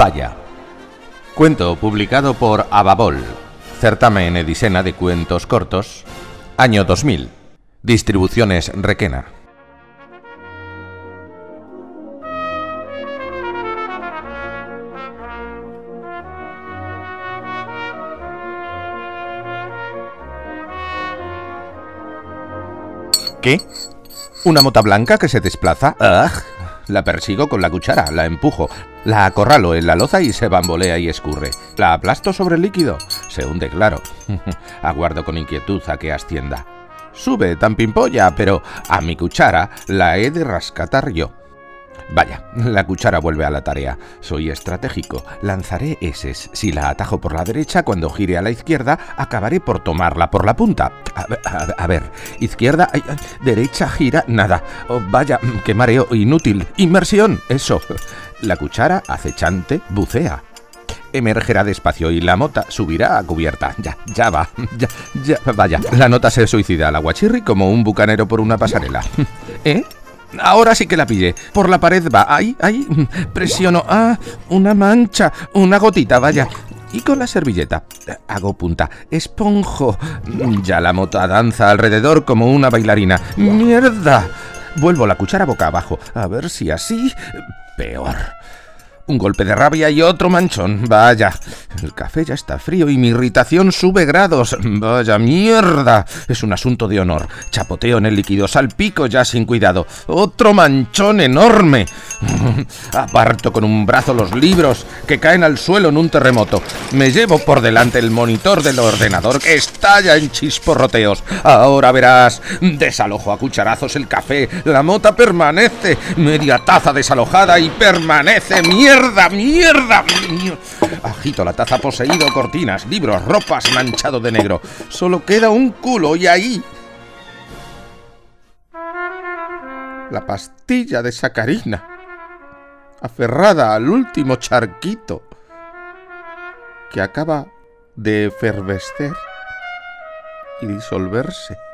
Vaya. Cuento publicado por Ababol, certamen Edisena de cuentos cortos, año 2000. Distribuciones Requena. ¿Qué? ¿Una mota blanca que se desplaza? ¡Ah! La persigo con la cuchara, la empujo, la acorralo en la loza y se bambolea y escurre. La aplasto sobre el líquido. Se hunde, claro. Aguardo con inquietud a que ascienda. Sube tan pimpolla, pero a mi cuchara la he de rescatar yo. Vaya, la cuchara vuelve a la tarea. Soy estratégico. Lanzaré eses. Si la atajo por la derecha, cuando gire a la izquierda, acabaré por tomarla por la punta. A ver, izquierda, derecha, gira, nada. Oh, vaya, qué mareo, inútil. Inmersión, eso. La cuchara, acechante, bucea. Emergerá despacio y la mota subirá a cubierta. Ya va. Vaya, la nota se suicida al aguachirri como un bucanero por una pasarela. ¿Eh? Ahora sí que la pillé. Por la pared va. Ahí. Presiono. Ah, una mancha. Una gotita, vaya. Y con la servilleta hago punta. Esponjo. Ya la mota danza alrededor como una bailarina. ¡Mierda! Vuelvo la cuchara boca abajo. A ver si así... Peor. Un golpe de rabia y otro manchón. Vaya, el café ya está frío y mi irritación sube grados. Vaya mierda. Es un asunto de honor. Chapoteo en el líquido, salpico ya sin cuidado. Otro manchón enorme. Aparto con un brazo los libros que caen al suelo en un terremoto. Me llevo por delante el monitor del ordenador que estalla en chisporroteos. Ahora verás. Desalojo a cucharazos el café. La mota permanece. Media taza desalojada y permanece. ¡Mierda! Agito la taza poseído, cortinas, libros, ropas, manchado de negro. Solo queda un culo y ahí... La pastilla de sacarina, aferrada al último charquito, que acaba de efervescer y disolverse.